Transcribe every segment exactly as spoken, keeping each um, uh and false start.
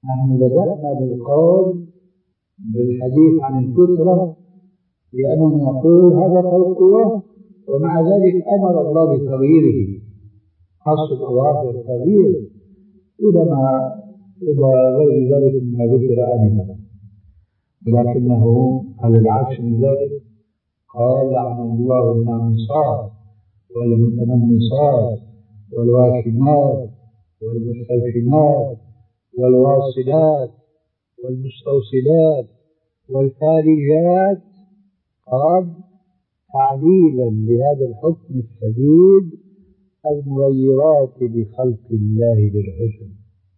نحن بدأنا بالقول بالحديث عن الفطرة لأننا نقول هذا خلق الله، ومع ذلك أمر الله بتغييره، خاص الأظافر تغيير إلى ما إلى غير ذلك مما ذكر آنفا، ولكنه على العكس من ذلك قال لعن الله النامصات والمتنمصات والواشمات والمستوشمات والواصلات والمستوصلات والفارجات، قال تعليلا لهذا الحكم الشديد المغيرات لخلق الله للحسن.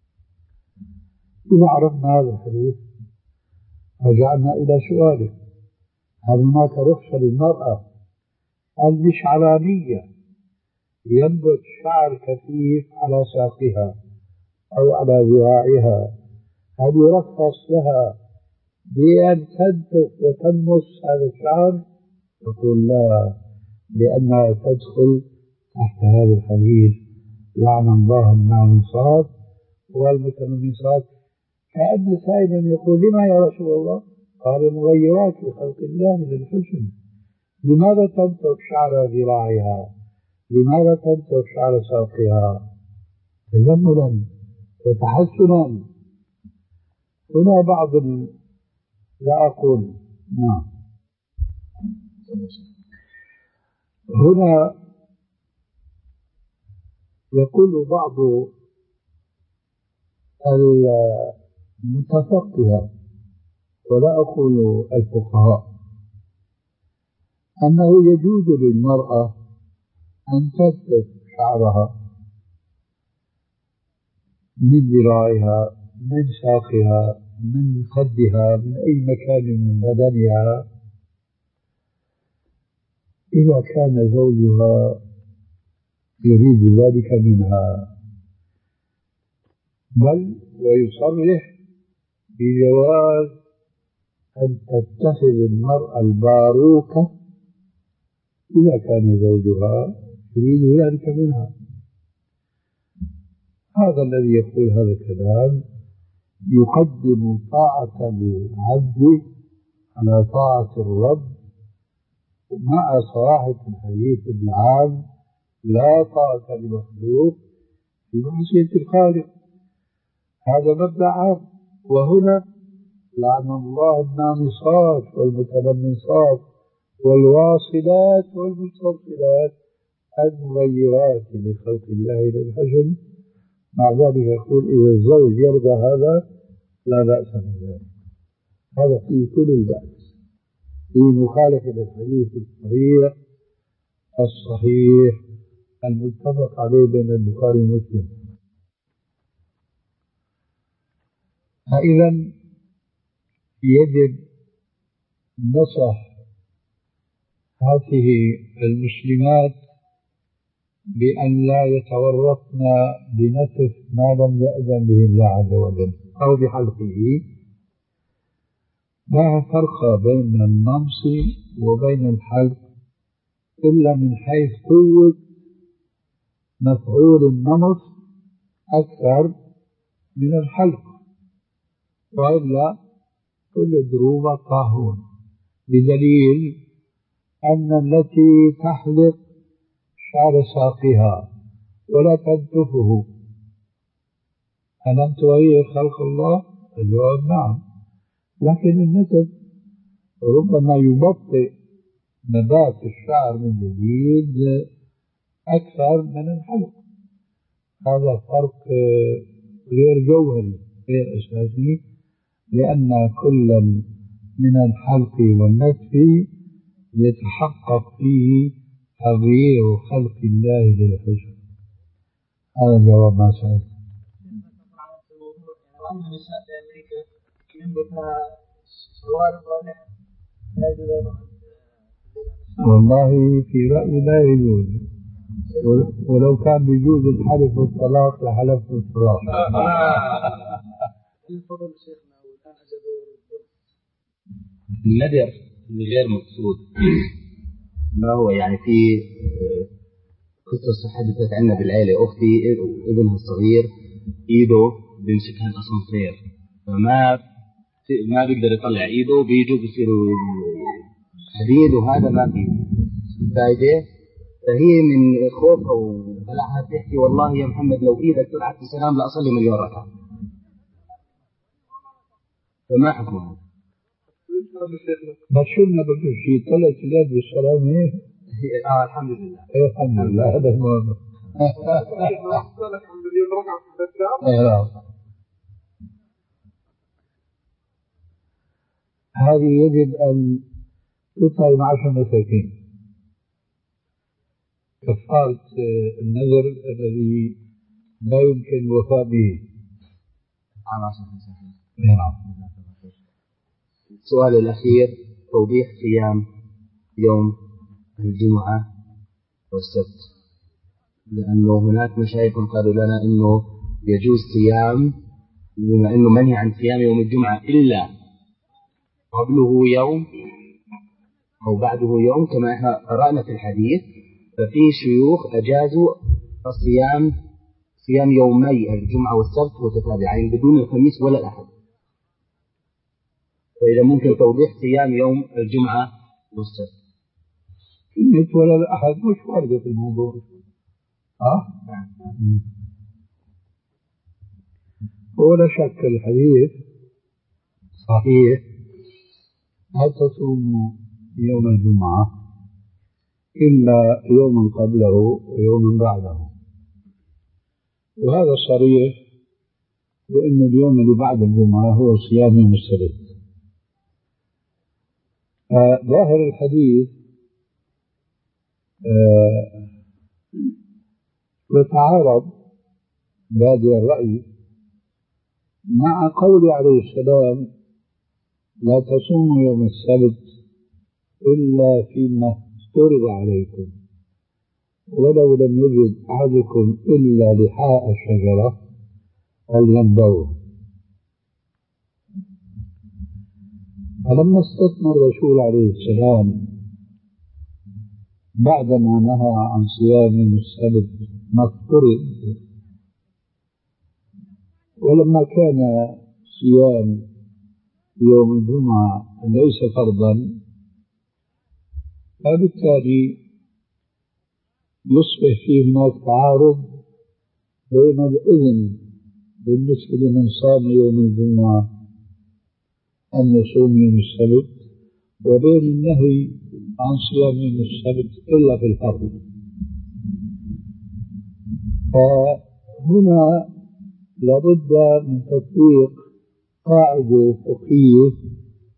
إذا عرفنا هذا الحديث رجعنا إلى سؤاله: هل هناك رخصة للمرأة المشعرانية ينبت شعر كثيف على ساقها أو على ذراعها، هل يرخص لها بأن تنتف وتنمص هذا الشعر؟ يقول لا، لأنها تدخل تحت هذا الحديث لعن الله النامصات والمتنمصات. كأن سائلا يقول: لما يا رسول الله؟ قال: مغيرات لخلق الله للحسن. لماذا تنتف شعر ذراعها؟ لماذا تنتف شعر ساقها؟ تجملا وتحسنا. هنا بعض ال... لا أقول نعم هنا يقول بعض المتفقهة ولا أقول الفقهاء أنه يجوز للمرأة أن تكتف شعرها من ذراعها، من ساقها، من خدها، من أي مكان من بدنها، إذا كان زوجها يريد ذلك منها، بل ويصرح بجواز أن تتخذ المرأة الباروكة إذا كان زوجها يريد ذلك منها. هذا الذي يقول هذا الكلام يقدم طاعة العبد على طاعة الرب، مع صراحة الحديث العام: لا طاعة لمخلوق في معصية الخالق. هذا مبدأ عام. وهنا لعن الله النامصات والمتنمصات والواصلات والمستوصلات المغيرات لخلق الله للحسن. مع ذلك يقول: إذا الزوج يرضى هذا لا بأس بذلك. هذا فيه كل البأس، في مخالفة الحديث الصريح الصحيح المتفق عليه بين البخاري ومسلم. فإذا يجب نصح هذه المسلمات بأن لا يتورطن بنتف ما لم يأذن به الله عز وجل أو بحلقه. لا فرق بين النمص وبين الحلق إلا من حيث قوة مفعول النمص أكثر من الحلق، وإلا كل ضروبة طاهون، بدليل أن التي تحلق شعر ساقها ولا تنتفه ألم تغير خلق الله؟ الجواب نعم، لكن النتف ربما يبطئ نبات الشعر من جديد أكثر من الحلق. هذا فرق غير جوهري غير أساسي، لأن كل من الحلق والنتف يتحقق فيه تغيير خلق الله للحسن. هذا الجواب ما سأل. والله في رأيي لا يجوز، ولو كان بيجوز الحلف والطلاق لحلفت الطلاق. النذر غير مقصود ما هو يعني في قصة حدثت عندنا بالعائلة، أختي ابنها الصغير إيده بيمسكها الأسانسير، فما ما بيقدر يطلع إيده، بيجوا بيصيروا حديد وهذا ما فيه فايدة. فهي من خوفها وبلعها تحكي والله يا محمد لو إيدك طلعت بسلام لأصلي مليون ركعة، فما حكمها. ما شلنا بكل شيء طلعت اليد بالسلام ايه؟ اه الحمد لله. ايه الحمد لله هذا المهم. هذه يجب أن تطعم عشر مساكين كفارة النذر الذي لا يمكن الوفاء به. السؤال الأخير توضيح صيام يوم الجمعة والسبت، لأنه هناك مشايخ قالوا لنا إنه يجوز صيام بما إنه منهي عن صيام يوم الجمعة إلا قبله يوم أو بعده يوم كما إحنا قرأنا في الحديث. ففي شيوخ أجازوا الصيام صيام يومي الجمعة والسبت متتابعين بدون الخميس ولا الأحد. فإذا ممكن توضيح صيام يوم الجمعة والسبت. الخميس ولا الأحد مش واردة في الموضوع. ها؟ ولا شك الحديث صحيح لا تصوموا يوم الجمعة إلا يوما قبله ويوما بعده، وهذا صريح لأن اليوم اللي بعد الجمعة هو صيام يوم السبت. ظاهر الحديث يتعارض بادئ الرأي مع قول عليه السلام لا تصوموا يوم السبت إلا فيما افترض عليكم ولو لم يجد أحدكم إلا لحاء الشجرة فلينبوه. فلما استثنى الرسول عليه السلام بعدما نهى عن صيام يوم السبت ما افترض، ولما كان صيام يوم الجمعة ليس فرضا، فبالتالي يصبح فيه هناك تعارض بين الإذن بالنسبة لمن صام يوم الجمعة أن يصوم يوم السبت وبين النهي عن صيام يوم السبت إلا في الفرض. فهنا لابد من تطبيق قاعدة فقهية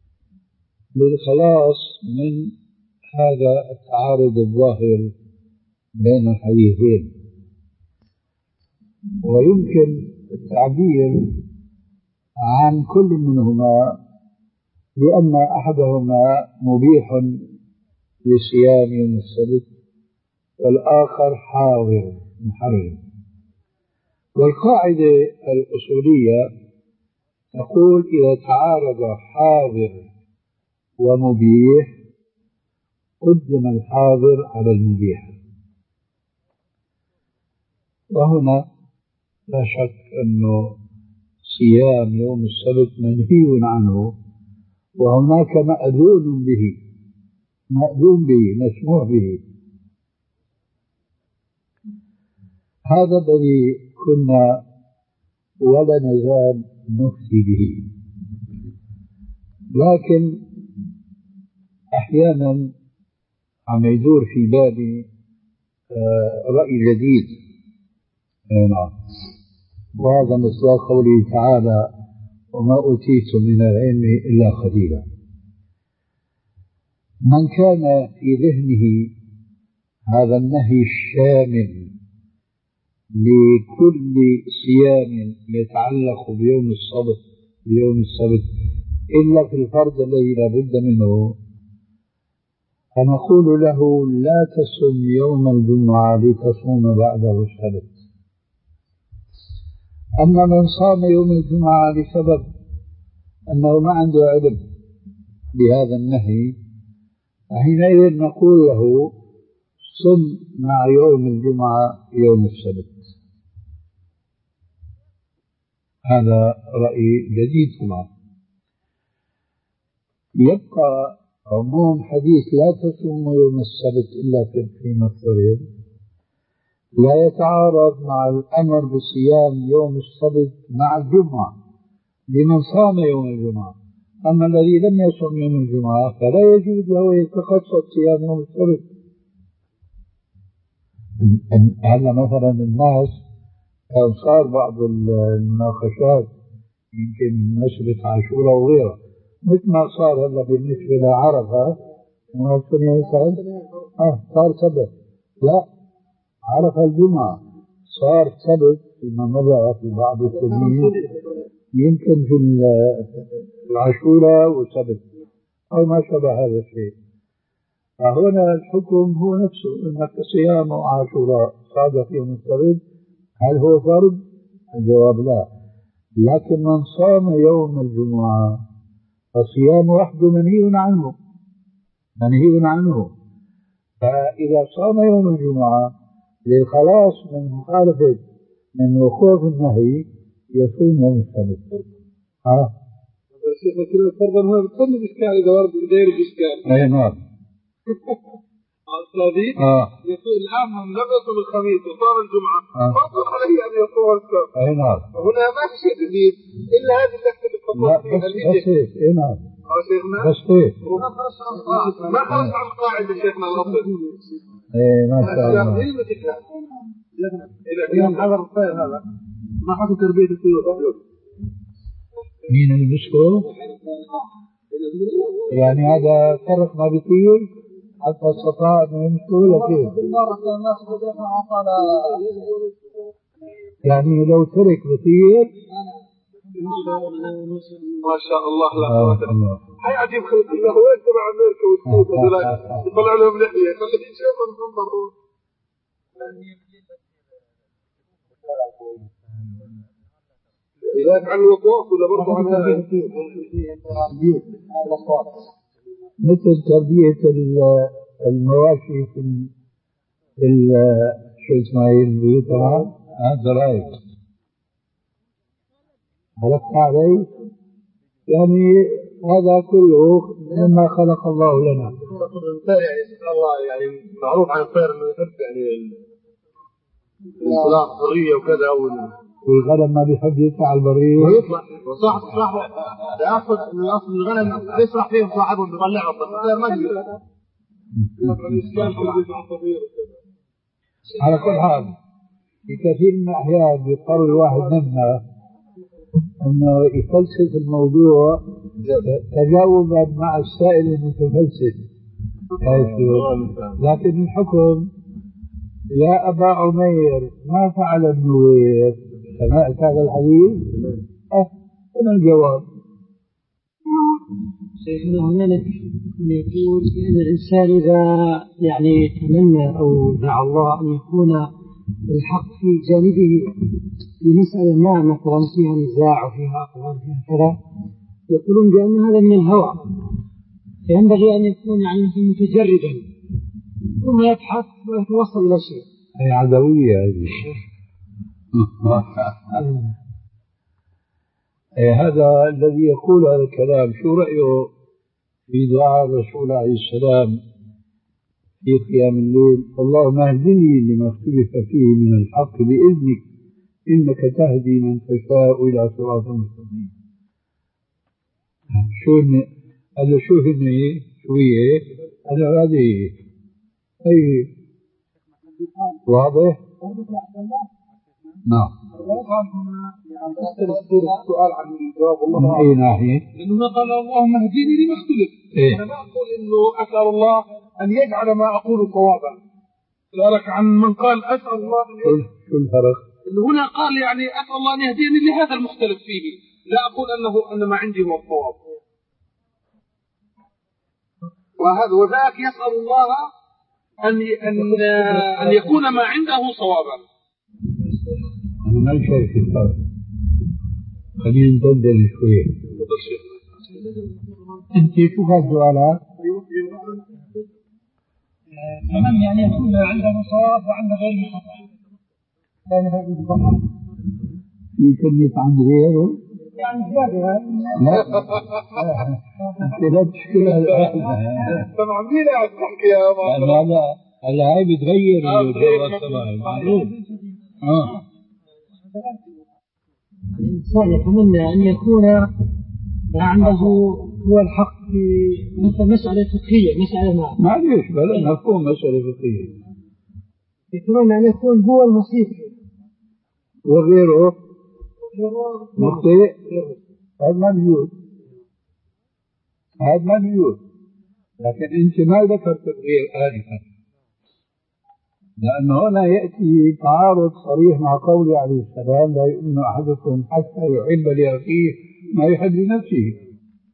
للخلاص من هذا التعارض الظاهر بين الحديثين. ويمكن التعبير عن كل منهما لأن أحدهما مبيح لصيام يوم السبت والآخر حاضر محرم. والقاعدة الأصولية تقول إذا تعارض حاضر ومبيح قدم الحاضر على المبيح. وهنا لا شك أنه صيام يوم السبت منهي عنه وهناك مأذون به مأذون به مسموح به. هذا الذي كنا ولا نزال نفتي به، لكن أحيانا عم يدور في بالي رأي جديد، وهذا مثل قوله تعالى وما أوتيتم من العلم إلا قليلا. من كان في ذهنه هذا النهي الشامل لكل صيام يتعلق بيوم السبت بيوم السبت إلا في الفرض الذي لا بد منه، فنقول له لا تصم يوم الجمعة لتصوم بعده السبت. أما من صام يوم الجمعة لسبب أنه ما عنده علم بهذا النهي فحينئذ نقول له صم مع يوم الجمعة يوم السبت. هذا رأي جديد طبعا. يبقى عموم حديث لا تصوموا يوم السبت إلا فيما افترض لا يتعارض مع الأمر بصيام يوم السبت مع الجمعة لمن صام يوم الجمعة. أما الذي لم يصم يوم الجمعة فلا يجوز له يتخصص صيام يوم السبت. هلا مثلا الناس كان صار بعض المناقشات يمكن بمناسبة عاشوراء وغيرها، مثل ما صار هلا بالنسبة لعرفة اه صار سبت، لا عرفة الجمعة صار سبت فيما مضى في بعض السنين، يمكن في العاشوراء وسبت أو ما شابه هذا الشيء. فهنا الحكم هو نفسه، أنك صيام عاشوراء صادف يوم السبت هل هو فرض؟ الجواب لا. لكن من صام يوم الجمعة فصيام وحده منهي عنه منهي عنه فإذا صام يوم الجمعة للخلاص من مخالفة من وقوف النهي يصوم يوم السبت. ها شيخنا كده فرضا هنا بتخلي الإشكال إذا ورد غير الإشكال. أي نعم. أستاذي آه. يقول الآن من لم يصوم الخميس وصام الجمعة فرضا عليه أن يصوم السبت. أي نعم. هنا ما في شيء جديد إلا هذه اللحظة اللي تفضلت فيها. بس هيك. أي نعم. أه شيخنا. بس هيك. ما خرج عن القاعدة شيخنا الأصل. إيه ما شاء الله. إذا كان حضر الطير هذا ما حكوا تربية الطيور. مين اللي بيشكره؟ يعني هذا فرق ما بيطير حتى استطاع انه يمشي ولا كيف؟ يعني لو ترك بيطير ما شاء الله. لا هاي عجيب خلق الله. وين تبع امريكا والسود هذول يطلع لهم لحيه خليهم يشوفوا المنظر. إذا عن الوقوف ولا برضو عن مثل تربية المواشي في ال شو اسمها البيوت هذا رأيك خلقت علي يعني هذا كله مما خلق الله لنا. يعني سبحان الله يعني معروف عن الطير انه يحب يعني الانطلاق حرية وكذا والغنم ما بيحب يطلع على البرية ويطلع وصاحب صاحبه ياخذ من اصل الغنم يسرح فيهم صاحبهم بيطلعهم بس الطير ما يقدر. على كل حال في كثير من الأحيان بيضطر الواحد منا أنه يفلسف الموضوع تجاوبا مع السائل المتفلسف. لكن الحكم يا أبا عمير ما فعل النوير سمعت هذا الحديث؟ أه هنا الجواب. شيخنا هنالك من يقول إن الإنسان إذا يعني تمنى أو دعا الله أن يكون الحق في جانبه في مسألة ما مثلا فيها نزاع وفيها أقوال فيها كذا يقولون بأن هذا من الهوى فينبغي أن يكون يعني متجردا ثم يبحث ويتوصل إلى شيء. هي عدوية هذه. هذا الذي يقول هذا الكلام شو رأيه في دعاء الرسول عليه السلام في قيام الليل؟ اللهم اهدني لما اختلف فيه من الحق بإذنك إنك تهدي من تشاء إلى صراط مستقيم. شو هذا شو هي شو هي هذا هذه أي واضح؟ نعم. السؤال عن الجواب والله من أي ناحية؟ لأنه قال اللهم اهديني لما اختلف. إيه؟ أنا ما أقول إنه أسأل الله أن يجعل ما أقول صوابا. سألك عن من قال أسأل الله أن يجعل. شو الفرق؟ إنه هنا قال يعني أسأل الله أن يهديني لهذا المختلف فيه، لا أقول أنه أن ما عندي هو الصواب. وهذا وذاك يسأل الله أن أن أن يكون ما عنده صوابا. أنا ما شايف الفرق. خلينا ندندن شوية. أنت شو هالسؤالات؟ تمام يعني يكون عنده صواب وعنده غير خطأ. في كلمة عن غيره؟ يعني زيادة. لا أنت لا تشكلها الآن. طبعا مين قاعد تحكي يا لا لا هلا هاي بتغير الجواب تبعي معروف. اه الإنسان يتمنى أن يكون عنده هو الحق في مثل مسألة فقهية، مسألة ما معليش بلا مفهوم مسألة فقهية، يتمنى أن يكون هو المصيب وغيره مخطئ. هذا ما بيجوز، هذا ما بيجوز. لكن أنت ما ذكرت الغير آنفا، لأنه هنا يأتي تعارض صريح مع قوله عليه السلام: لا يؤمن أحدكم حتى يحب لأخيه ما يحب لنفسه.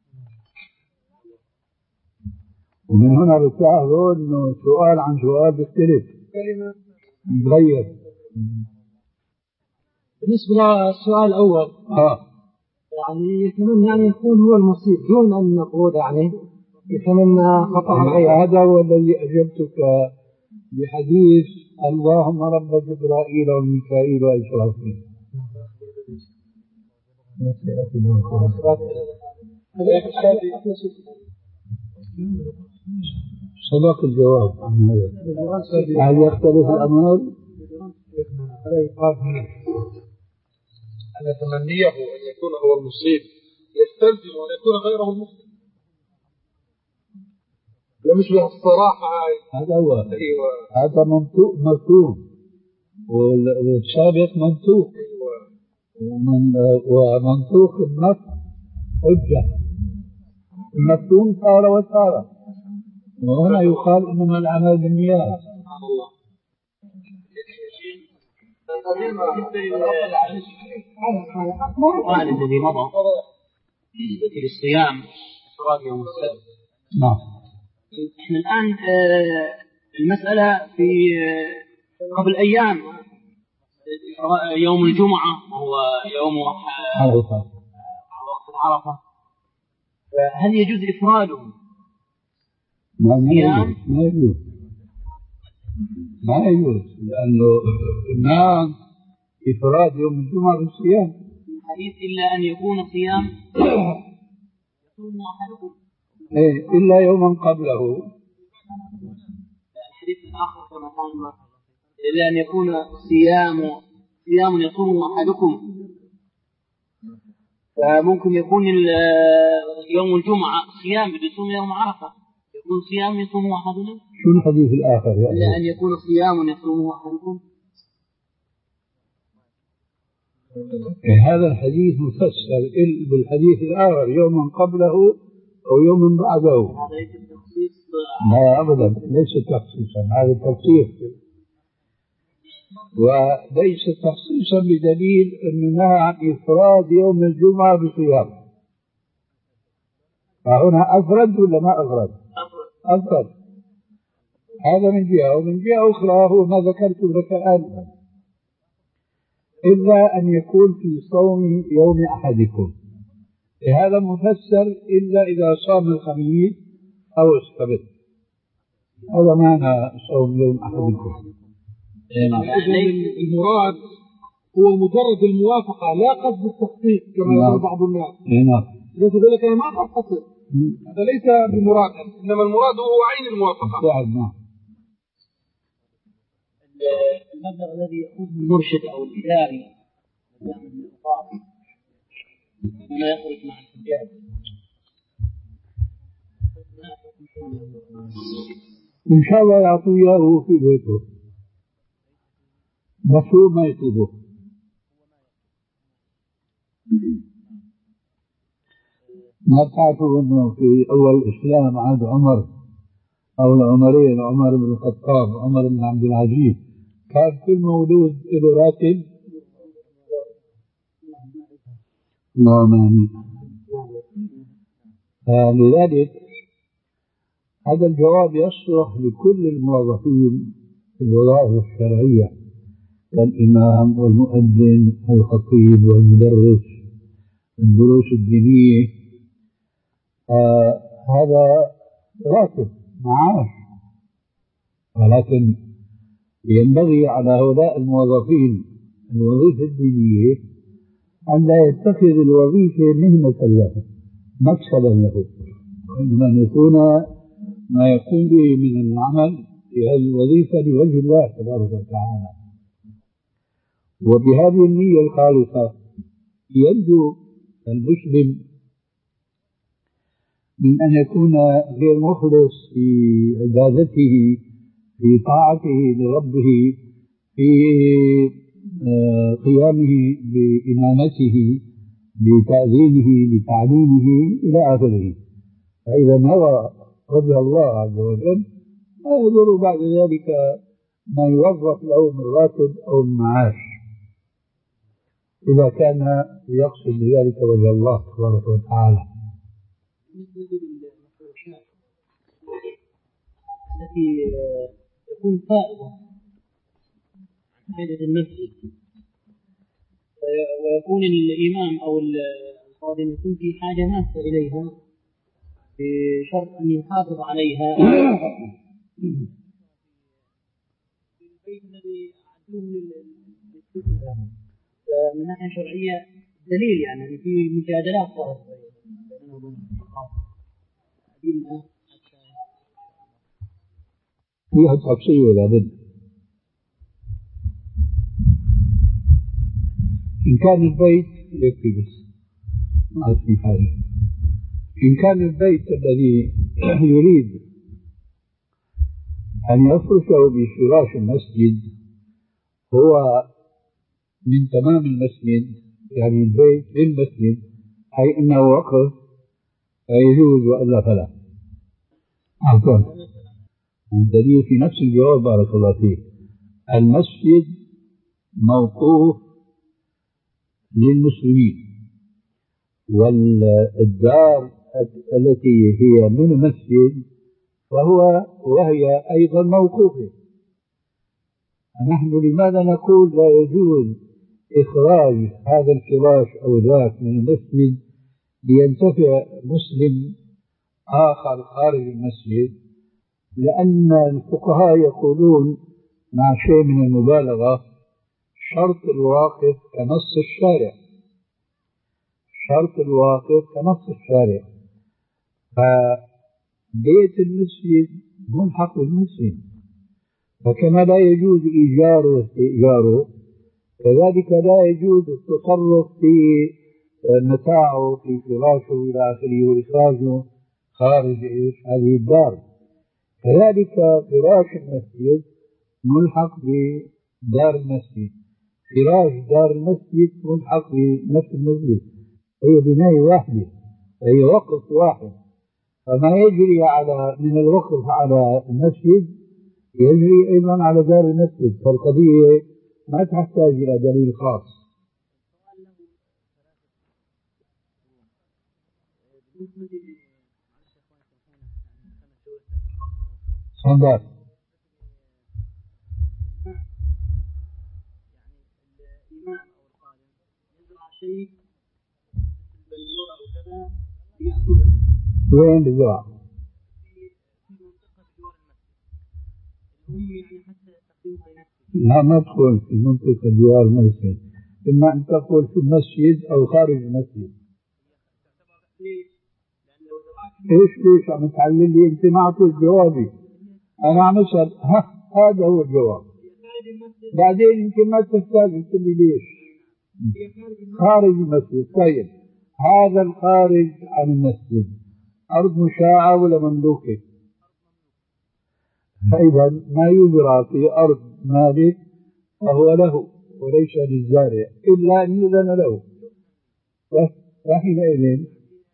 ومن هنا بتلاحظوا أنه سؤال عن سؤال بيختلف بيتغير. بالنسبة للسؤال الأول آه يعني يتمنى أن يكون هو المصيب دون أن نقول يعني يتمنى خطأ الغير. هذا هو الذي أجبتك بحديث: اللهم رب جبرائيل وميكائيل وإسرافيل. صدق الجواب عن هذا. هل يختلف الأمر؟ أن تمنيه أن يكون هو المصيب يستلزم أن يكون غيره المخطئ. لا مش بالصراحة هاي. هذا هو. أيوة. هذا منطوق مفهوم، والسابق منطوق. أيوة. ومن ومنطوق النص حجة. المفهوم صار وصار. وهنا يقال إنما الأعمال بالنيات. القرآن الذي مضى بالنسبة للصيام إفراد يوم السبت. نعم. احنا الآن المسألة في قبل أيام يوم الجمعة وهو يوم عرفة، وقت عرفة، فهل يجوز إفراده؟ ما يجوز، ما يجوز، ما يجوز، لأنه ما إفراد يوم الجمعة بالصيام. الحديث إلا أن يكون صيام يصوم أحدكم. إيه إلا يوما قبله. الحديث الآخر كما قال إلا أن يكون صيام صيام يصوم أحدكم، فممكن يكون يوم الجمعة صيام بيصوم يوم عرفة، يكون صيام يصوم أحدنا. شو الحديث الآخر يا إلا أن يكون صيام يصوم أحدكم. هذا الحديث مفسر بالحديث الآخر يوما قبله أو يوم بعده. هذا ليس تخصيص. لا أبدا ليس تخصيصا، هذا تفسير، وليس تخصيصا بدليل أنه نهى عن إفراد يوم الجمعة بصيام. فهنا أفرد ولا ما أفرد؟ أفرد. هذا من جهة، ومن جهة أخرى هو ما ذكرت لك آنفا، إلا أن يكون في صوم يوم أحدكم. هذا مفسر إلا إذا صام الخميس أو السبت، هذا معنى صوم يوم أحدكم. المراد هو مجرد الموافقة لا قصد التخصيص كما يقول بعض الناس. نعم. ليس ذلك أنا ما أخصص، هذا ليس بمراد، إنما المراد هو عين الموافقة. نعم. المبلغ الذي يأخذه المرشد أو الإداري يعمل الإنصاف ولا يخرج مع الحجاج. إن شاء الله يعطوا إياه في بيته، بس هو ما يطلبه. ما تعرفوا أنه في أول الإسلام عهد عمر أو العمرين، عمر بن الخطاب عمر بن عبد العزيز، كان كل مولود له راتب. اللهم آمين. لذلك هذا الجواب يصلح لكل الموظفين في الوظائف الشرعية كالإمام والمؤذن والخطيب والمدرس الدروس الدينية. آه هذا راتب معاش، ولكن ينبغي على هؤلاء الموظفين الوظيفة الدينية أن لا يتخذ الوظيفة مهنة له مكسبا له، وإنما أن يكون ما يقوم به من العمل في هذه الوظيفة لوجه الله تبارك وتعالى. وبهذه النية الخالصة ينجو المسلم من أن يكون غير مخلص في عبادته، في طاعته لربه، في قيامه بإمامته، بتأذينه، بتعليمه إلى آخره. فإذا نوى وجه الله عز وجل ما يضر بعد ذلك ما يوظف له من راتب أو من معاش، إذا كان يقصد بذلك وجه الله تبارك وتعالى. التي تكون فائضة عن حاجة المسجد، ويكون الإمام أو الخادم يكون في حاجة ماسة إليها بشرط أن يحافظ عليها. البيت الذي أعدوه للسكنة من ناحية شرعية دليل يعني في مجادلات صارت بينه وبين الأدلة فيها تفصيل ولا بد. إن كان البيت يكفي بس ما في حاجة. إن كان البيت الذي يريد أن يفرشه بفراش المسجد هو من تمام المسجد، يعني البيت للمسجد، أي أنه وقف فيجوز وإلا فلا. عفوا، والدليل في نفس الجواب بارك الله فيه. المسجد موقوف للمسلمين، والدار التي هي من المسجد فهو وهي أيضا موقوفة. نحن لماذا نقول لا يجوز إخراج هذا الفراش أو ذاك من المسجد لينتفع مسلم آخر خارج المسجد؟ لأن الفقهاء يقولون مع شيء من المبالغة شرط الواقف كنص الشارع، شرط الواقف كنص الشارع. فبيت المسجد ملحق بالمسجد، فكما لا يجوز إيجاره واستئجاره كذلك لا يجوز التصرف في متاعه في فراشه إلى آخره وإخراجه خارج هذه الدار. كذلك فراش المسجد ملحق بدار المسجد، فراش دار المسجد ملحق بنفس المسجد، هي بناية واحدة، هي وقف واحد. فما يجري على من الوقف على المسجد يجري أيضا على دار المسجد، فالقضية ما تحتاج إلى دليل خاص. صندوق الإمام أو القادم يزرع شيء بالزرع أو كذا يأكله. وين بالزرع؟ في منطقة جوار المسجد. المهم يعني حتى يستخدمها لنفسه. لا، ما تقول في منطقة جوار المسجد، إما أن تقول في المسجد أو خارج المسجد. ليش؟ لأن لو زرعت إيش ليش عم تعلل لي أنت؟ ما أعطيت جوابي. أنا عم أسأل، ها هذا هو الجواب. بعدين يمكن ما تحتاج تقول لي ليش. خارج المسجد. طيب هذا الخارج عن المسجد أرض مشاعة ولا مملوكة؟ فإذا ما يزرع في أرض مالك فهو له وليس للزارع إلا أن يؤذن له. فحينئذ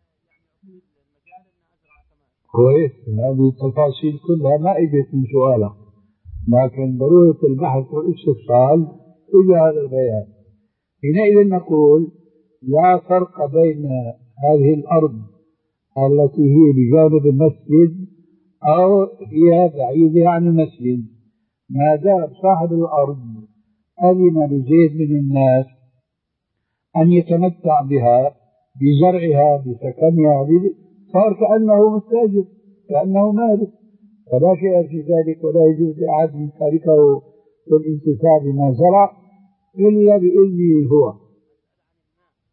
كويس، هذه التفاصيل كلها ما اجت من سؤالك، لكن ضرورة البحث والاستفصال إلى هذا البيان. حينئذ نقول لا فرق بين هذه الأرض التي هي بجانب المسجد أو هي بعيدة عن المسجد، ما دام صاحب الأرض أذن لزيد من الناس أن يتمتع بها بزرعها بسكنها صار كأنه مستأجر، كأنه مالك، فلا شيء في ذلك، ولا يجوز لأحد من تاركه والانتفاع بما زرع إلا بإذنه هو.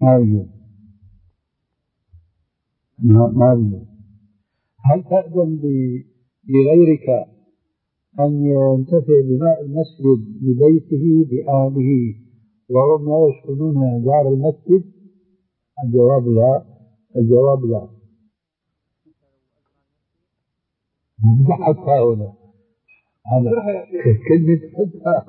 ما يجوز ما ما يجوز. هل تأذن لغيرك أن ينتفع بماء المسجد ببيته بأهله وهم لا يسكنون دار المسجد؟ الجواب لا. الجواب لا. بضحك هؤلاء هذا كلمة حدها.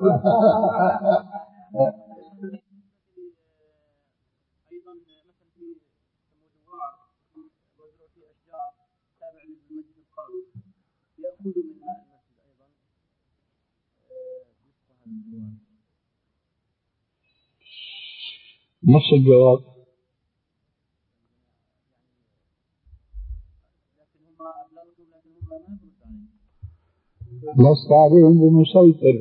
أيضا مثلا في مدوار وزرع في أشجار تابع للمسجد القومي يأخذ من ماء المسجد أيضا نصف نفس الجواب. لكن هم أبلغتهم لكن هم ما يبرد عليهم. لست عليهم بمسيطر.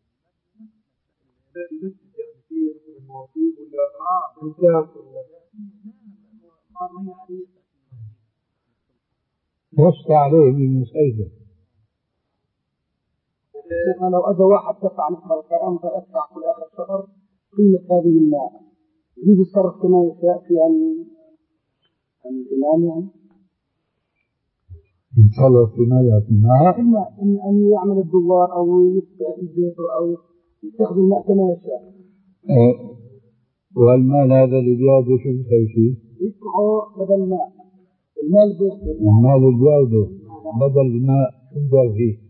لست عليهم بمسيطر. لو أجى واحد دفع نصف القرآن فأدفع كل آخر شهر قيمة هذه الماء، يجوز الصرف كما يشاء في عن عن الإمام يعني؟ يتصرف في ماذا في الماء؟ إما إن أن يعمل الدوار أو يفتح البيت أو يستخدم الماء كما يشاء. أه. والمال هذا اللي بياخده شو بيسوي فيه؟ يدفعه بدل ماء. المال بياخده. المال اللي بياخده بدل الماء شو بيسوي فيه؟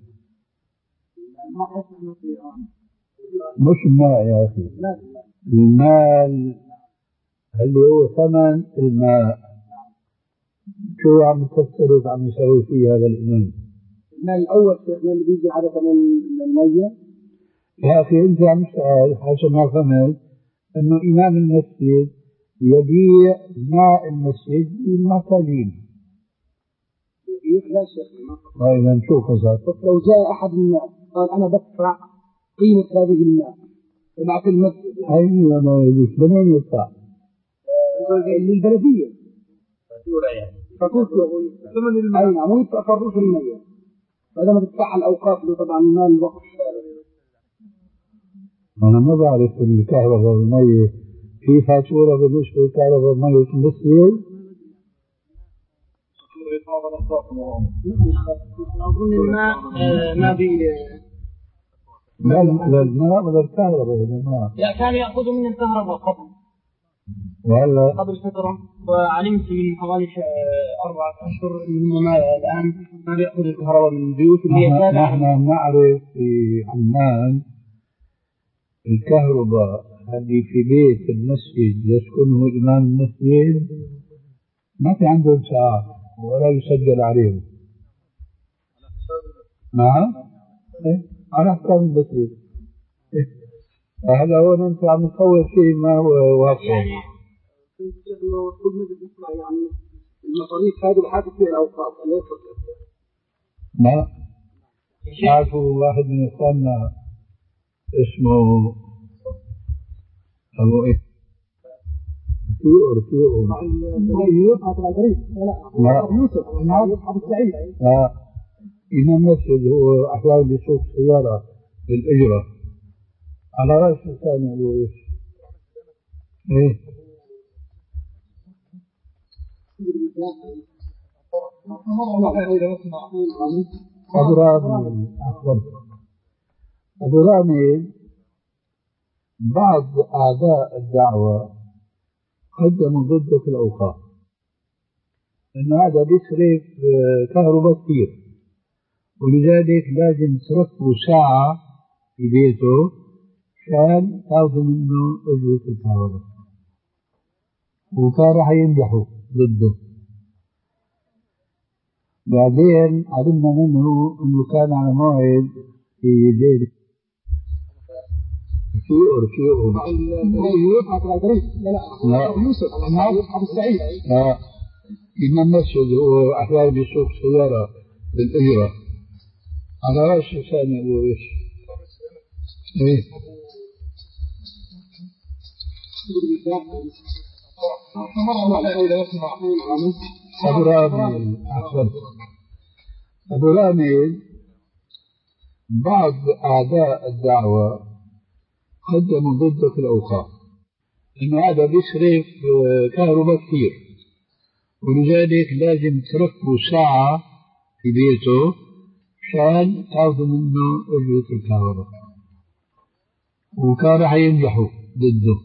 مش الماء يا أخي، المال اللي هو ثمن الماء شو عم تصرف عم يسوي فيه هذا الإمام؟ المال الأول شيخنا اللي بيجي عادة من المية. يا أخي أنت عم تسأل حسب ما فهمت إنه إمام المسجد يبيع ماء المسجد للمحتاجين. يبيع لا شيخنا. طيب شو قصدك؟ لو جاء أحد الناس قال أنا بدفع قيمة هذه الماء تبعت المسجد. أيوة ما يجيك لمين يدفع؟ للبلدية. فاتورة يعني. فاتورة. أي نعم ويدفع فروش المية. فإذا ما تدفع الأوقاف له طبعا مال وقف. أنا ما بعرف الكهرباء والمية في فاتورة بالنسبة للكهرباء والمية في المسجد. أظن الماء ما بي لا لا الماء ولا الكهرباء يا جماعة. لا كان يأخذ من الكهرباء قبل وهلا قبل فترة، وعلمت من حوالي أربعة أشهر إنهم ما الآن ما بيأخذ الكهرباء من البيوت اللي هي تابعة. نحن نعرف في عمان الكهرباء اللي في بيت المسجد يسكنه إمام المسجد ما في عندهم ساعات ولا يسجل عليهم. نعم على حساب المسجد. هذا هو أنت عم تصور شيء ما هو واقع. يعني إنه كل مجلس يسمع يعني المصاريف هذه الحادثة فيها الأوقاف أليس كذلك؟ لا. أعرفوا واحد من إخواننا اسمه أبو إيه؟ رفيق رفيق. لا. يوسف. أبو سعيد. لا. إمام مسجد هو أحيانا بيسوق سيارة بالأجرة على رأس الثاني أبو إيش؟ إيه؟ أبو رامي أحسن. أبو رامي بعض أعداء الدعوة قدموا ضده في الأوقاف إن هذا بيصرف كهرباء كثير ولذلك لازم تصرفوا ساعة في بيته كان تاخذوا منه أجرة الكهرباء وكان راح ينجحوا ضده. بعدين علمنا منه انه كان على موعد في ليلة رفيق رفيق لا يوسف. أبو سعيد. لا إمام مسجد هو أحيانا بيسوق سيارة بالأجرة على رأس ثاني أبو إيش؟ إيه؟ أبو رامي أحسن. أبو رامي بعض أعداء الدعوة قدموا ضده في الأوقاف إنه هذا بيصرف كهرباء كثير، ولذلك لازم تركبوا ساعة في بيته عشان تاخذوا منه أجرة الكهرباء، وكان راح ينجحوا ضده.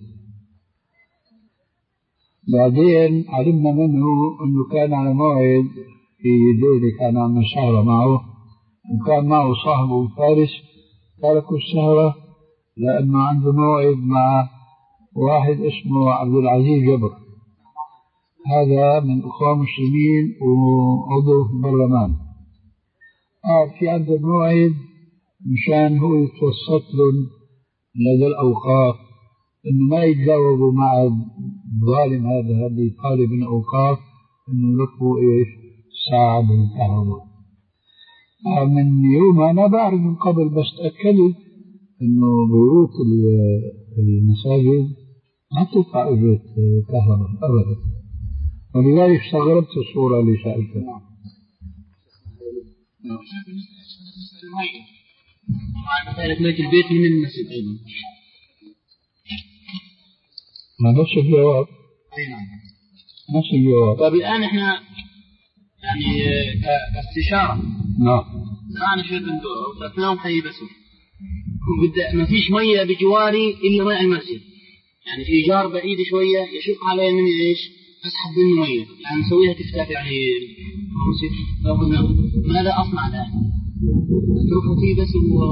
بعدين علمنا منه أنه كان على موعد في ليلة كان عندنا سهرة معه، وكان معه صاحبه فارس، تركوا السهرة لأنه عنده موعد مع واحد اسمه عبد العزيز جبر، هذا من أخوة مسلمين وعضو في البرلمان. آه في عنده موعد مشان هو يتوسط لهم لدى الأوقاف إنه ما يتجاوبوا مع الظالم هذا اللي طالب الأوقاف إنه يركبوا إيش ساعة بالكهرباء. آه من يوم أنا بعرف من قبل، بس تأكدت إنه بيوت المساجد ما تدفع أجرة كهرباء أبدا، ولذلك استغربت الصورة اللي سألتها. مسألة ميت البيت من المسجد أيضا ما نفس الجواب. نفس الجواب. طيب الآن إحنا يعني كاستشارة نعم زرعنا شوية بندورة وتركناهم حي بسوا، وبدأ ما فيش مية بجواري إلا ماء المسجد، يعني في جار بعيد شوية يشق علي من إيش أسحب منه مية، يعني نسويها تفتح يعني ماذا أصنع الآن؟ أتركه فيه بس و...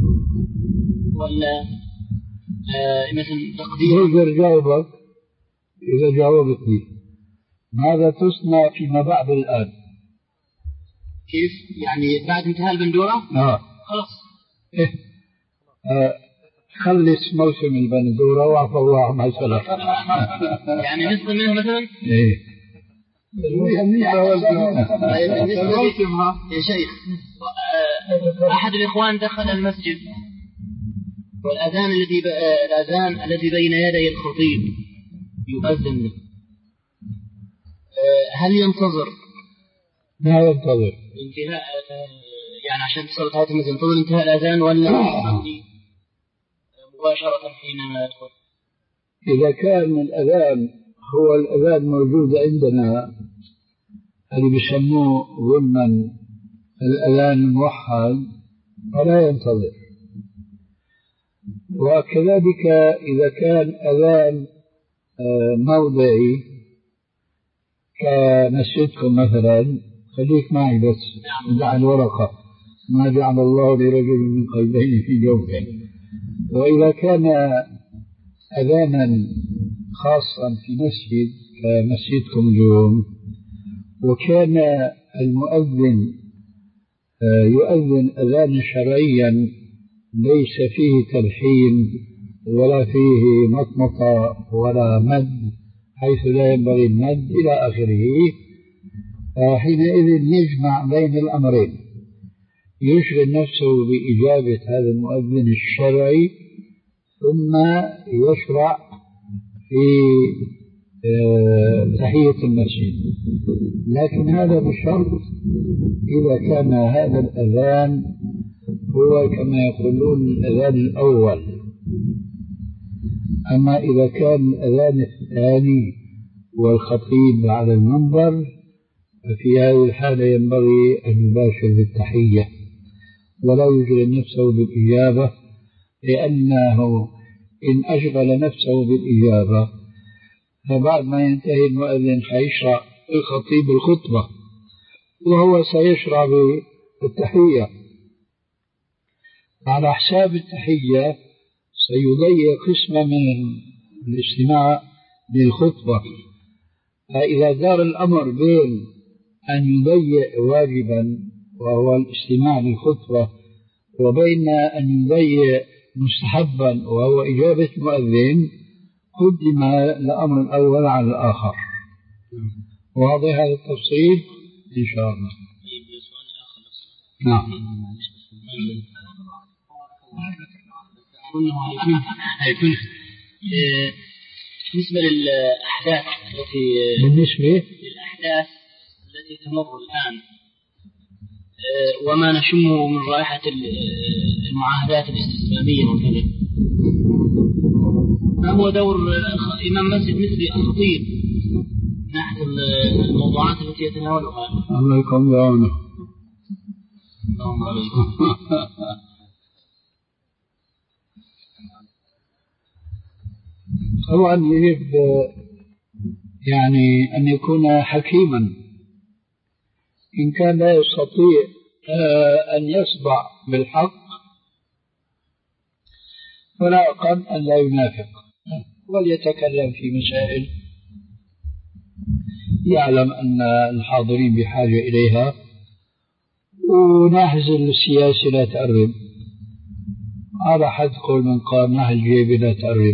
ولا آه مثلا تقدير؟ يقدر جاوبك إذا جاوبت لي ماذا تصنع فيما بعد الآن؟ كيف؟ يعني بعد انتهاء البندورة؟ آه خلاص إيه آه خلص موسم البندورة وعفى الله عما سلف. يعني نصف منه مثلا؟ إيه يا شيخ، أحد الإخوان دخل المسجد والأذان الذي ب... الأذان الذي بين يدي الخطيب يؤذن له، هل ينتظر؟ لا ينتظر انتهاء يعني عشان تصل هذا المسجد ينتظر انتهاء الأذان ولا يصلي مباشرة حينما يدخل؟ إذا كان الأذان هو الأذان موجود عندنا اللي بيسموه ضمن الأذان الموحد فلا ينتظر. وكذلك إذا كان أذان موضعي كمسجدكم مثلا، خليك معي بس دع الورقة، ما جعل الله لرجل من قلبين في جوفه. وإذا كان أذانا خاصا في مسجد كمسجدكم اليوم، وكان المؤذن يؤذن أذانا شرعيا ليس فيه تلحين ولا فيه مطمطة ولا مد حيث لا ينبغي المد إلى آخره، حينئذ يجمع بين الأمرين، يشغل نفسه بإجابة هذا المؤذن الشرعي ثم يشرع في تحية المسجد. لكن هذا بشرط إذا كان هذا الأذان هو كما يقولون الأذان الأول. أما إذا كان الأذان الثاني والخطيب على المنبر ففي هذه الحالة ينبغي أن يباشر بالتحية ولا يشغل نفسه بالإجابة، لأنه إن أشغل نفسه بالإجابة فبعد ما ينتهي المؤذن حيشرع الخطيب الخطبة وهو سيشرع بالتحية، على حساب التحية سيضيع قسما من الاستماع للخطبة. فإذا دار الأمر بين أن يضيع واجبا وهو الاستماع للخطبة وبين أن يضيع مستحبا وهو إجابة المؤذن، قدم الأمر الأول على الآخر. واضح هذا التفصيل إن شاء الله. نعم. هيكون بالنسبة للأحداث التي بالنسبة للأحداث التي تمر الآن وما نشمه من رائحة المعاهدات الاستسلامية وكذا، ما هو دور إمام مسجد مثل الخطيب من ناحية الموضوعات التي يتناولها؟ الله يكون بعونه. اللهم عليكم. طبعا يجب يعني أن يكون حكيما إن كان لا يستطيع أن يصدع بالحق، فلا أقل أن لا ينافق وليتكلم في مسائل يعلم أن الحاضرين بحاجة إليها، وناحز السياسي لا تقرب، على حد قول من قال نهج الجيب لا تقرب،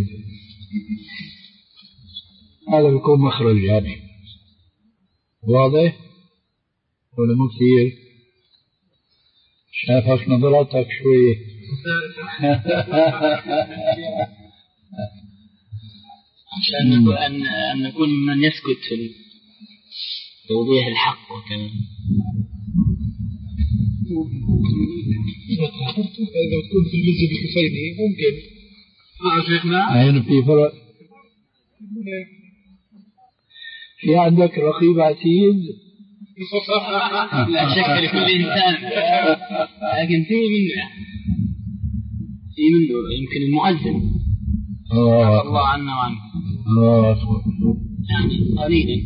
هذا بيكون مخرج يعني. واضح ولا مو كثير؟ شافك نظراتك شوي. عشان أن أن نكون من يسكت في توضيح الحق وكذا. إذا تكون في المسجد الحسيني ممكن. ما شيخنا. هنا في فرق. في عندك رقيب عتيد. لا شك لكل إنسان، لكن في منه في منه يمكن المؤذن. آه. الله عنا وعنه. آه. يعني قليلا.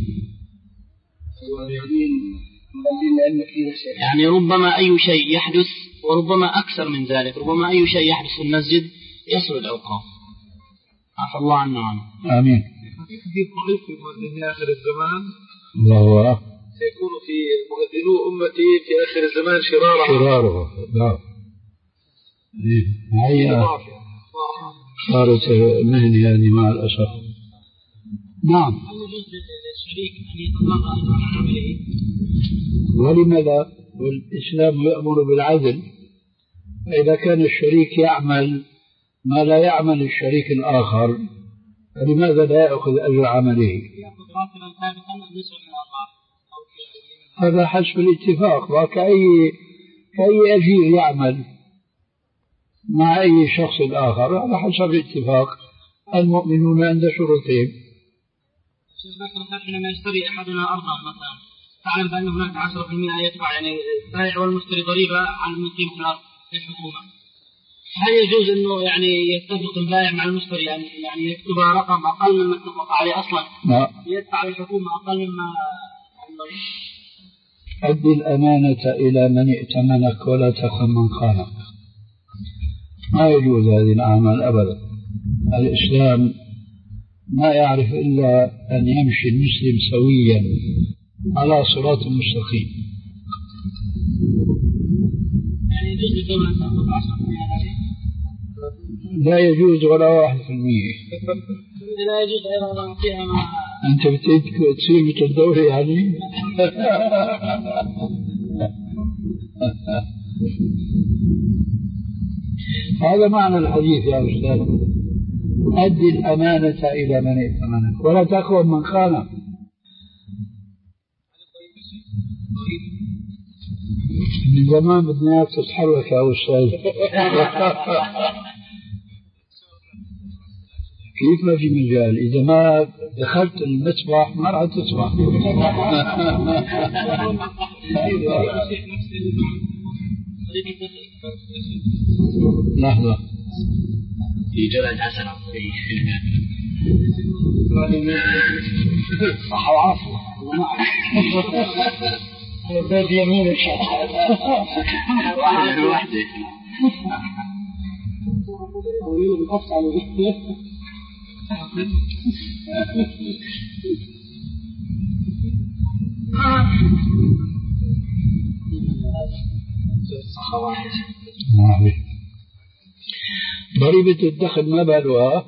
يعني ربما أي شيء يحدث، وربما أكثر من ذلك، ربما أي شيء يحدث في المسجد يصل الأوقاف. عفى الله عنا وعنه. آمين. في ضعيف في مؤذني آخر الزمان. الله. سيكون في مؤذنو أمتي في آخر الزمان شرارها. شراره. لا. هي صارت مهنة هذه مع الأسف. نعم. هل يجوز للشريك أن يتطلق عن عمله؟ ولماذا؟ والإسلام يأمر بالعدل، فإذا كان الشريك يعمل ما لا يعمل الشريك الآخر فلماذا لا يأخذ أجر عمله؟ هذا حسب الاتفاق، وكأي كأي أجير يعمل مع أي شخص آخر على حسب الاتفاق. المؤمنون عند شروطهم. حينما يشتري أحدنا أرضا مثلا، تعلم بأن هناك عشرة بالمئة يدفع، يعني البائع والمشتري ضريبة عن من قيمة الأرض للحكومة. هل يجوز إنه يعني يتفق البائع مع المشتري يعني يعني يكتبها رقم أقل مما اتفق عليه أصلا؟ لا. يدفع للحكومة أقل مما. أدي الأمانة إلى من ائتمنك ولا تخن من خانك. ما يجوز هذه الأعمال أبدا. الإسلام ما يعرف إلا أن يمشي المسلم سويا على صراط مستقيم. يعني يجوز للدولة أن تأخذ عشرة بالمئة هذه؟ لا يجوز ولا واحد في المية. لا يجوز أيضا نعطيها مع. أنت بتريد تصير مثل الدولة يعني؟ هذا معنى الحديث يا أستاذ. أدي الأمانة إلى من ائتمنك ولا تخون من خانك. من زمان بدنا إياك تتحرك يا أستاذ. كيف ما في مجال؟ إذا ما دخلت المسبح ما راح تسبح. لحظة. في جلد حسنة صح وعافية. باب يمينك. واحدة واحدة. ضريبة الدخل ما بالها؟